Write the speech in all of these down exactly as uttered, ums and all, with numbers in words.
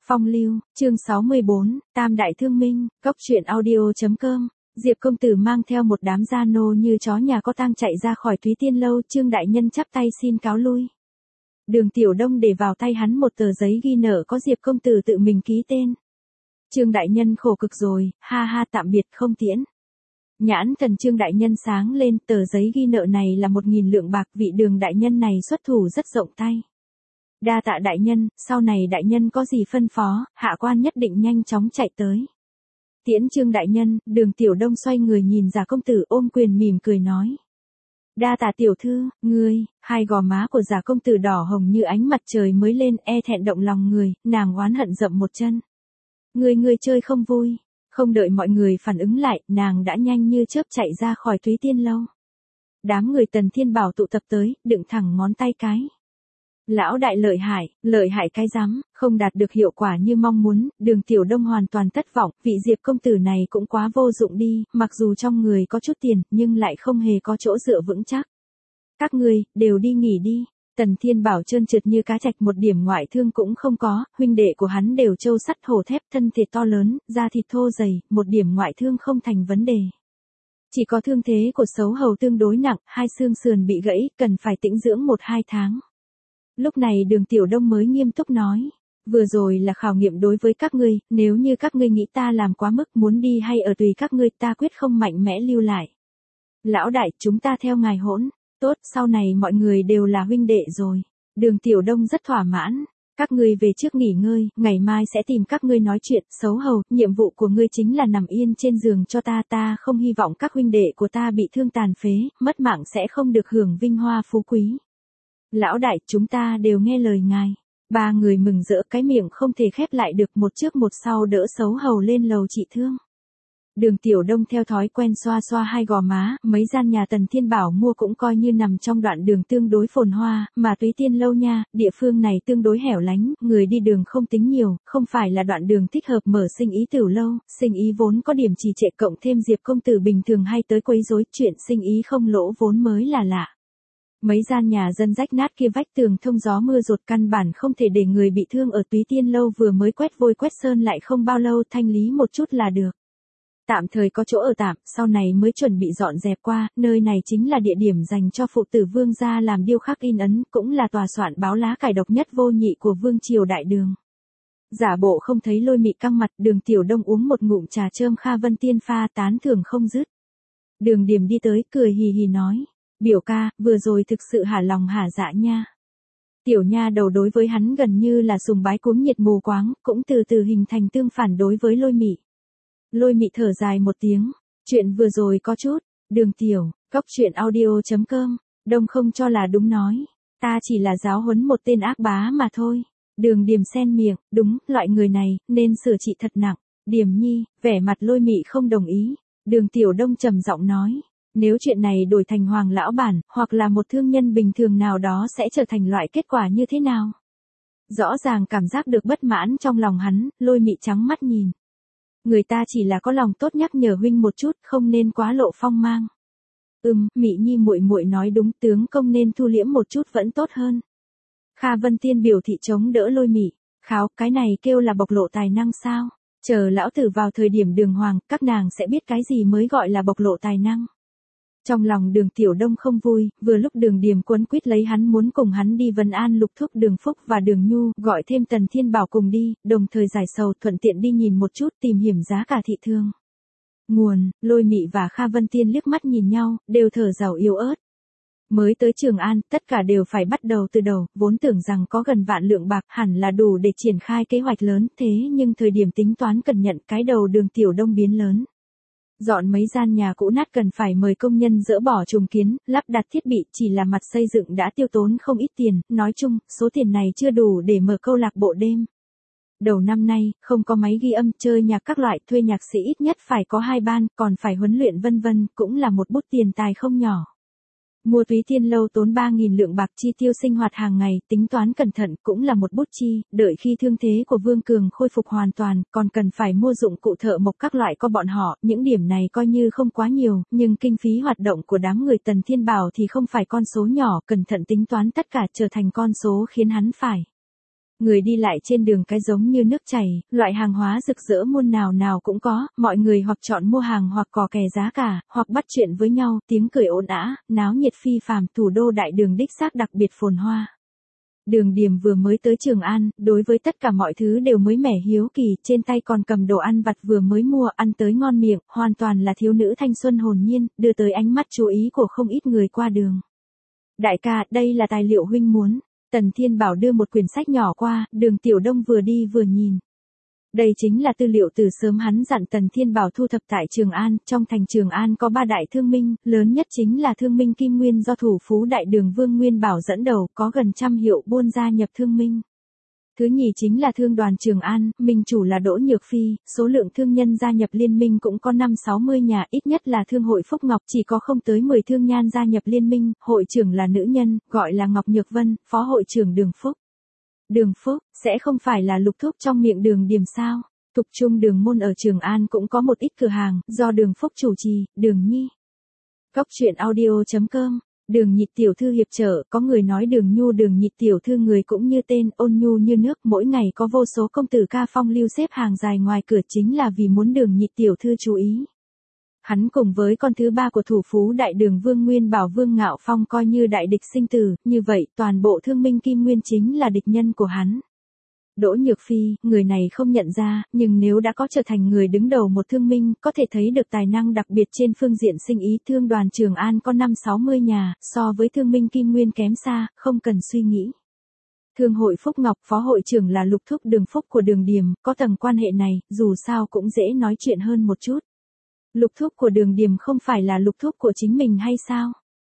Phong lưu, chương sáu mươi bốn, Tam Đại Thương Minh, Cốc truyện audio.com. Diệp công tử mang theo một đám gia nô như chó nhà có tang chạy ra khỏi Túy Tiên lâu, Trương đại nhân chắp tay xin cáo lui. Đường Tiểu Đông để vào tay hắn một tờ giấy ghi nợ có Diệp công tử tự mình ký tên. Trương đại nhân khổ cực rồi, ha ha, tạm biệt, không tiễn. Nhãn thần Trương đại nhân sáng lên, tờ giấy ghi nợ này là một nghìn lượng bạc, vị Đường đại nhân này xuất thủ rất rộng tay. Đa tạ đại nhân, sau này đại nhân có gì phân phó, hạ quan nhất định nhanh chóng chạy tới. Tiễn Trương đại nhân. Đường Tiểu Đông xoay người nhìn Giả công tử, ôm quyền mỉm cười nói. Đa tạ tiểu thư, ngươi. Hai gò má của Giả công tử đỏ hồng như ánh mặt trời mới lên, e thẹn động lòng người, nàng oán hận dậm một chân. Ngươi ngươi chơi không vui. Không đợi mọi người phản ứng lại, nàng đã nhanh như chớp chạy ra khỏi Túy Tiên lâu. Đám người Tần Thiên Bảo tụ tập tới, đựng thẳng ngón tay cái. Lão đại lợi hại, lợi hại cái rắm, không đạt được hiệu quả như mong muốn. Đường Tiểu Đông hoàn toàn thất vọng, vị Diệp công tử này cũng quá vô dụng đi, mặc dù trong người có chút tiền, nhưng lại không hề có chỗ dựa vững chắc. Các ngươi, đều đi nghỉ đi. Tần Thiên Bảo trơn trượt như cá trạch, một điểm ngoại thương cũng không có, huynh đệ của hắn đều trâu sắt hổ thép, thân thể to lớn, da thịt thô dày, một điểm ngoại thương không thành vấn đề. Chỉ có thương thế của Sấu Hầu tương đối nặng, hai xương sườn bị gãy, cần phải tĩnh dưỡng một hai tháng. Lúc này Đường Tiểu Đông mới nghiêm túc nói, vừa rồi là khảo nghiệm đối với các ngươi, nếu như các ngươi nghĩ ta làm quá mức, muốn đi hay ở tùy các ngươi, ta quyết không mạnh mẽ lưu lại. Lão đại, chúng ta theo ngài hỗn, tốt, sau này mọi người đều là huynh đệ rồi. Đường Tiểu Đông rất thỏa mãn, các ngươi về trước nghỉ ngơi, ngày mai sẽ tìm các ngươi nói chuyện. Sấu Hầu, nhiệm vụ của ngươi chính là nằm yên trên giường cho ta, ta không hy vọng các huynh đệ của ta bị thương tàn phế, mất mạng sẽ không được hưởng vinh hoa phú quý. Lão đại, chúng ta đều nghe lời ngài. Ba người mừng rỡ, cái miệng không thể khép lại được, một trước một sau đỡ Sấu Hầu lên lầu trị thương. Đường Tiểu Đông theo thói quen xoa xoa hai gò má, mấy gian nhà Tần Thiên Bảo mua cũng coi như nằm trong đoạn đường tương đối phồn hoa, mà Túy Tiên lâu nha, địa phương này tương đối hẻo lánh, người đi đường không tính nhiều, không phải là đoạn đường thích hợp mở sinh ý tiểu lâu, sinh ý vốn có điểm trì trệ, cộng thêm Diệp công tử bình thường hay tới quấy rối, chuyện sinh ý không lỗ vốn mới là lạ. Mấy gian nhà dân rách nát kia, vách tường thông gió mưa rột, căn bản không thể để người bị thương ở Túy Tiên lâu vừa mới quét vôi quét sơn lại không bao lâu, thanh lý một chút là được. Tạm thời có chỗ ở tạm, sau này mới chuẩn bị dọn dẹp qua, nơi này chính là địa điểm dành cho phụ tử Vương gia làm điêu khắc in ấn, cũng là tòa soạn báo lá cải độc nhất vô nhị của Vương triều đại đường. Giả bộ không thấy Lôi Mị căng mặt, Đường Tiểu Đông uống một ngụm trà chơm Kha Vân Tiên pha, tán thưởng không dứt. Đường Điềm đi tới, cười hì hì nói. Biểu ca, vừa rồi thực sự hả lòng hả dạ nha. Tiểu nha đầu đối với hắn gần như là sùng bái cuống nhiệt mù quáng, cũng từ từ hình thành tương phản đối với Lôi Mị. Lôi Mị thở dài một tiếng, chuyện vừa rồi có chút, Đường Tiểu, Cốc truyện audio.com, Đông không cho là đúng nói, ta chỉ là giáo huấn một tên ác bá mà thôi. Đường Điềm xen miệng, đúng, loại người này, nên sửa trị thật nặng. Điềm nhi, vẻ mặt Lôi Mị không đồng ý. Đường Tiểu Đông trầm giọng nói. Nếu chuyện này đổi thành Hoàng lão bản, hoặc là một thương nhân bình thường nào đó sẽ trở thành loại kết quả như thế nào? Rõ ràng cảm giác được bất mãn trong lòng hắn, Lôi Mị trắng mắt nhìn. Người ta chỉ là có lòng tốt nhắc nhở huynh một chút, không nên quá lộ phong mang. Ừm, Mị nhi muội muội nói đúng, tướng công nên thu liễm một chút vẫn tốt hơn. Kha Vân Tiên biểu thị chống đỡ Lôi Mị, kháo, cái này kêu là bộc lộ tài năng sao? Chờ lão tử vào thời điểm đường hoàng, các nàng sẽ biết cái gì mới gọi là bộc lộ tài năng. Trong lòng Đường Tiểu Đông không vui, vừa lúc Đường Điềm quấn quýt lấy hắn muốn cùng hắn đi Vân An Lục Thúc, Đường Phúc và Đường Nhu, gọi thêm Tần Thiên Bảo cùng đi, đồng thời giải sầu, thuận tiện đi nhìn một chút, tìm hiểu giá cả thị thương. Nguồn, Lôi Mị và Kha Vân Tiên liếc mắt nhìn nhau, đều thở phào yếu ớt. Mới tới Trường An, tất cả đều phải bắt đầu từ đầu, vốn tưởng rằng có gần vạn lượng bạc hẳn là đủ để triển khai kế hoạch lớn, thế nhưng thời điểm tính toán cần nhận, cái đầu Đường Tiểu Đông biến lớn. Dọn mấy gian nhà cũ nát cần phải mời công nhân dỡ bỏ trùng kiến, lắp đặt thiết bị, chỉ là mặt xây dựng đã tiêu tốn không ít tiền, nói chung, số tiền này chưa đủ để mở câu lạc bộ đêm. Đầu năm nay, không có máy ghi âm, chơi nhạc các loại, thuê nhạc sĩ ít nhất phải có hai ban, còn phải huấn luyện vân vân, cũng là một bút tiền tài không nhỏ. Mua Túy Tiên lâu tốn ba nghìn lượng bạc, chi tiêu sinh hoạt hàng ngày, tính toán cẩn thận cũng là một bút chi, đợi khi thương thế của Vương Cường khôi phục hoàn toàn, còn cần phải mua dụng cụ thợ mộc các loại có bọn họ, những điểm này coi như không quá nhiều, nhưng kinh phí hoạt động của đám người Tần Thiên Bảo thì không phải con số nhỏ, cẩn thận tính toán tất cả trở thành con số khiến hắn phải Người đi lại trên đường cái giống như nước chảy, loại hàng hóa rực rỡ muôn nào nào cũng có, mọi người hoặc chọn mua hàng hoặc cò kè giá cả, hoặc bắt chuyện với nhau, tiếng cười ồn ào, náo nhiệt phi phàm, thủ đô đại đường đích xác đặc biệt phồn hoa. Đường Điềm vừa mới tới Trường An, đối với tất cả mọi thứ đều mới mẻ hiếu kỳ, trên tay còn cầm đồ ăn vặt vừa mới mua, ăn tới ngon miệng, hoàn toàn là thiếu nữ thanh xuân hồn nhiên, đưa tới ánh mắt chú ý của không ít người qua đường. Đại ca, đây là tài liệu huynh muốn. Tần Thiên Bảo đưa một quyển sách nhỏ qua, Đường Tiểu Đông vừa đi vừa nhìn. Đây chính là tư liệu từ sớm hắn dặn Tần Thiên Bảo thu thập tại Trường An, trong thành Trường An có ba đại thương minh, lớn nhất chính là thương minh Kim Nguyên do thủ phú đại đường Vương Nguyên Bảo dẫn đầu, có gần trăm hiệu buôn gia nhập thương minh. Thứ nhì chính là thương đoàn Trường An, minh chủ là Đỗ Nhược Phi, số lượng thương nhân gia nhập liên minh cũng có năm sáu mươi nhà, ít nhất là thương hội Phúc Ngọc chỉ có không tới mười thương nhan gia nhập liên minh, hội trưởng là nữ nhân, gọi là Ngọc Nhược Vân, phó hội trưởng Đường Phúc. Đường Phúc, sẽ không phải là lục thúc trong miệng Đường Điềm sao? Tục trung Đường Môn ở Trường An cũng có một ít cửa hàng, do Đường Phúc chủ trì, Đường Nhi. Cốc truyện audio chấm com. Đường Nhị tiểu thư hiệp trợ, có người nói Đường Nhu Đường Nhị tiểu thư người cũng như tên, ôn nhu như nước, mỗi ngày có vô số công tử ca phong lưu xếp hàng dài ngoài cửa chính là vì muốn Đường Nhị tiểu thư chú ý. Hắn cùng với con thứ ba của thủ phú đại đường Vương Nguyên Bảo Vương Ngạo Phong coi như đại địch sinh tử, như vậy toàn bộ thương minh Kim Nguyên chính là địch nhân của hắn. Đỗ Nhược Phi, người này không nhận ra, nhưng nếu đã có trở thành người đứng đầu một thương minh, có thể thấy được tài năng đặc biệt trên phương diện sinh ý. Thương đoàn Trường An có năm sáu mươi nhà, so với thương minh Kim Nguyên kém xa, không cần suy nghĩ. Thương hội Phúc Ngọc phó hội trưởng là lục thúc Đường Phúc của Đường Điềm, có tầng quan hệ này, dù sao cũng dễ nói chuyện hơn một chút. Lục thúc của Đường Điềm không phải là lục thúc của chính mình hay sao?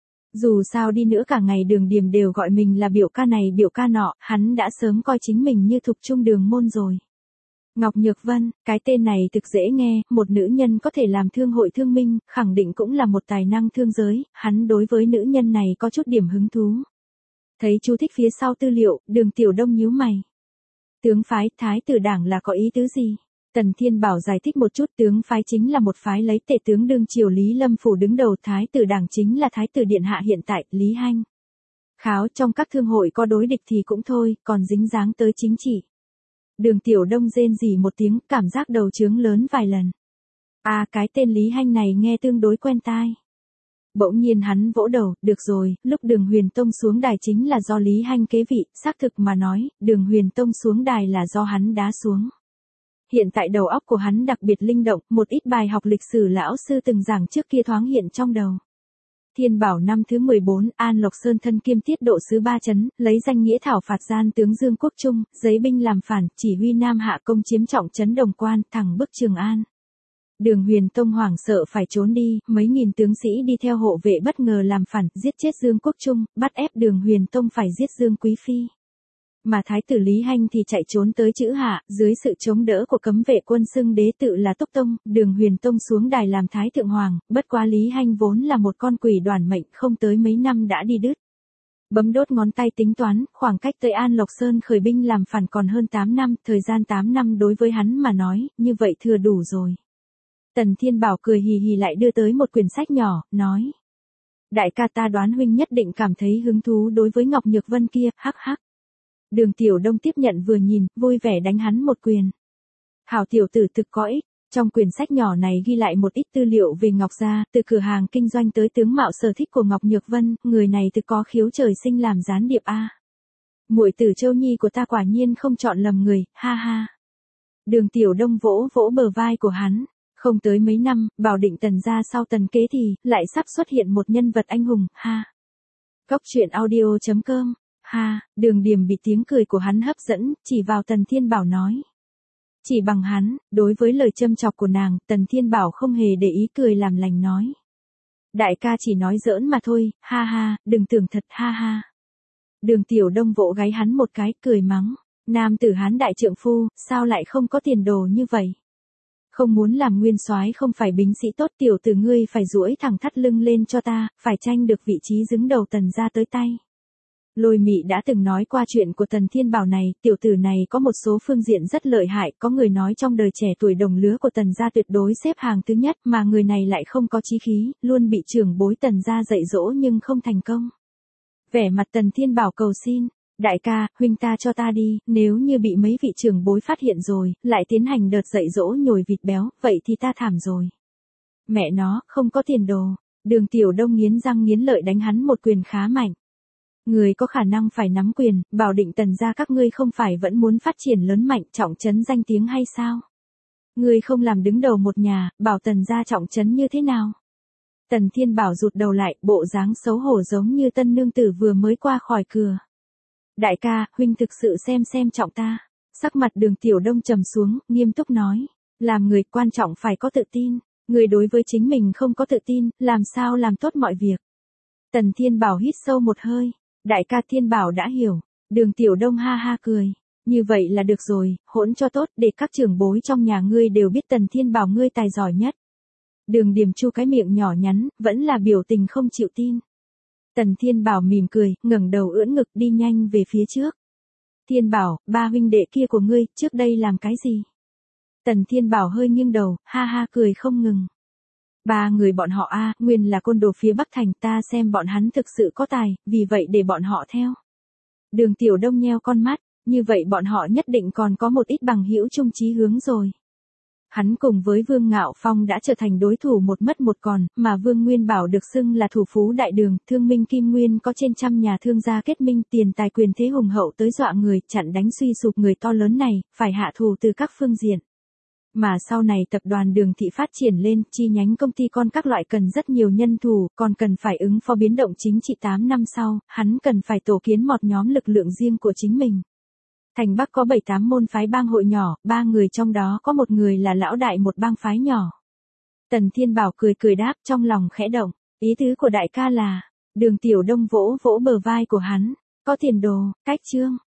Dù sao đi nữa cả ngày Đường Điềm đều gọi mình là biểu ca này biểu ca nọ, hắn đã sớm coi chính mình như thục trung Đường Môn rồi. Ngọc Nhược Vân, cái tên này thực dễ nghe, một nữ nhân có thể làm thương hội thương minh, khẳng định cũng là một tài năng thương giới, hắn đối với nữ nhân này có chút điểm hứng thú. Thấy chú thích phía sau tư liệu, Đường Tiểu Đông nhíu mày. Tướng phái, thái tử đảng là có ý tứ gì? Tần Thiên Bảo giải thích một chút, tướng phái chính là một phái lấy tể tướng đương triều Lý Lâm Phủ đứng đầu, thái tử đảng chính là thái tử điện hạ hiện tại, Lý Hanh. Kháo trong các thương hội có đối địch thì cũng thôi, còn dính dáng tới chính trị. Đường Tiểu Đông rên rỉ một tiếng, cảm giác đầu trướng lớn vài lần. À, cái tên Lý Hanh này nghe tương đối quen tai. Bỗng nhiên hắn vỗ đầu, được rồi, lúc Đường Huyền Tông xuống đài chính là do Lý Hanh kế vị, xác thực mà nói, Đường Huyền Tông xuống đài là do hắn đá xuống. Hiện tại đầu óc của hắn đặc biệt linh động, một ít bài học lịch sử lão sư từng giảng trước kia thoáng hiện trong đầu. Thiên Bảo năm thứ mười bốn, An Lộc Sơn thân kiêm tiết độ sứ ba chấn, lấy danh nghĩa thảo phạt gian tướng Dương Quốc Trung, giấy binh làm phản, chỉ huy Nam Hạ công chiếm trọng trấn Đồng Quan, thẳng bức Trường An. Đường Huyền Tông hoảng sợ phải trốn đi, mấy nghìn tướng sĩ đi theo hộ vệ bất ngờ làm phản, giết chết Dương Quốc Trung, bắt ép Đường Huyền Tông phải giết Dương Quý Phi. Mà thái tử Lý Hanh thì chạy trốn tới Chữ Hạ, dưới sự chống đỡ của cấm vệ quân xưng đế tự là Túc Tông, Đường Huyền Tông xuống đài làm thái thượng hoàng, bất quá Lý Hanh vốn là một con quỷ đoàn mệnh, không tới mấy năm đã đi đứt. Bấm đốt ngón tay tính toán, khoảng cách tới An Lộc Sơn khởi binh làm phản còn hơn tám năm, thời gian tám năm đối với hắn mà nói, như vậy thừa đủ rồi. Tần Thiên Bảo cười hì hì lại đưa tới một quyển sách nhỏ, nói. Đại ca, ta đoán huynh nhất định cảm thấy hứng thú đối với Ngọc Nhược Vân kia, hắc hắc. Đường Tiểu Đông tiếp nhận vừa nhìn, vui vẻ đánh hắn một quyền. Hảo tiểu tử thực có ích, trong quyển sách nhỏ này ghi lại một ít tư liệu về Ngọc gia, từ cửa hàng kinh doanh tới tướng mạo sở thích của Ngọc Nhược Vân, người này thực có khiếu trời sinh làm gián điệp a. Muội tử Châu Nhi của ta quả nhiên không chọn lầm người, ha ha. Đường Tiểu Đông vỗ vỗ bờ vai của hắn. Không tới mấy năm, Bảo Định Tần gia sau Tần kế thì, lại sắp xuất hiện một nhân vật anh hùng, ha. Cốc truyện audio chấm com. Ha, Đường Điềm bị tiếng cười của hắn hấp dẫn, chỉ vào Tần Thiên Bảo nói. Chỉ bằng hắn, đối với lời châm chọc của nàng, Tần Thiên Bảo không hề để ý, cười làm lành nói. Đại ca chỉ nói giỡn mà thôi, ha ha, đừng tưởng thật, ha ha. Đường Tiểu Đông vỗ gáy hắn một cái, cười mắng. Nam tử Hán đại trượng phu, sao lại không có tiền đồ như vậy? Không muốn làm nguyên soái không phải binh sĩ tốt, tiểu tử ngươi phải duỗi thẳng thắt lưng lên cho ta, phải tranh được vị trí đứng đầu Tần gia tới tay. Lôi Mị đã từng nói qua chuyện của Tần Thiên Bảo này, tiểu tử này có một số phương diện rất lợi hại, có người nói trong đời trẻ tuổi đồng lứa của Tần gia tuyệt đối xếp hàng thứ nhất, mà người này lại không có chí khí, luôn bị trưởng bối Tần gia dạy dỗ nhưng không thành công. Vẻ mặt Tần Thiên Bảo cầu xin, Đại ca, huynh ta cho ta đi, nếu như bị mấy vị trưởng bối phát hiện rồi, lại tiến hành đợt dạy dỗ nhồi vịt béo, vậy thì ta thảm rồi. Mẹ nó, không có tiền đồ. Đường Tiểu Đông nghiến răng nghiến lợi đánh hắn một quyền khá mạnh. Người có khả năng phải nắm quyền, bảo định Tần gia các ngươi không phải vẫn muốn phát triển lớn mạnh trọng trấn danh tiếng hay sao? Ngươi không làm đứng đầu một nhà, bảo Tần gia trọng trấn như thế nào? Tần Thiên Bảo rụt đầu lại, bộ dáng xấu hổ giống như tân nương tử vừa mới qua khỏi cửa. Đại ca, huynh thực sự xem xem trọng ta. Sắc mặt Đường Tiểu Đông trầm xuống, nghiêm túc nói. Làm người quan trọng phải có tự tin. Người đối với chính mình không có tự tin, làm sao làm tốt mọi việc. Tần Thiên Bảo hít sâu một hơi. Đại ca Thiên Bảo đã hiểu. Đường Tiểu Đông ha ha cười. Như vậy là được rồi, hỗn cho tốt để các trưởng bối trong nhà ngươi đều biết Tần Thiên Bảo ngươi tài giỏi nhất. Đường Điềm Chu cái miệng nhỏ nhắn, vẫn là biểu tình không chịu tin. Tần Thiên Bảo mỉm cười, ngẩng đầu ưỡn ngực đi nhanh về phía trước. Thiên Bảo, ba huynh đệ kia của ngươi, trước đây làm cái gì? Tần Thiên Bảo hơi nghiêng đầu, ha ha cười không ngừng. Ba người bọn họ a, nguyên là côn đồ phía Bắc Thành, ta xem bọn hắn thực sự có tài, vì vậy để bọn họ theo. Đường Tiểu Đông nheo con mắt, như vậy bọn họ nhất định còn có một ít bằng hữu chung chí hướng rồi. Hắn cùng với Vương Ngạo Phong đã trở thành đối thủ một mất một còn, mà Vương Nguyên Bảo được xưng là thủ phú đại đường, thương minh Kim Nguyên có trên trăm nhà thương gia kết minh, tiền tài quyền thế hùng hậu tới dọa người, chặn đánh suy sụp người to lớn này, phải hạ thù từ các phương diện. Mà sau này tập đoàn Đường Thị phát triển lên, chi nhánh công ty con các loại cần rất nhiều nhân thủ, còn cần phải ứng phó biến động chính trị tám năm sau, hắn cần phải tổ kiến một nhóm lực lượng riêng của chính mình. Thành Bắc có bảy tám môn phái bang hội nhỏ, ba người trong đó có một người là lão đại một bang phái nhỏ. Tần Thiên Bảo cười cười đáp trong lòng khẽ động, ý tứ của đại ca là, Đường Tiểu Đông vỗ vỗ bờ vai của hắn, có tiền đồ, cách chương.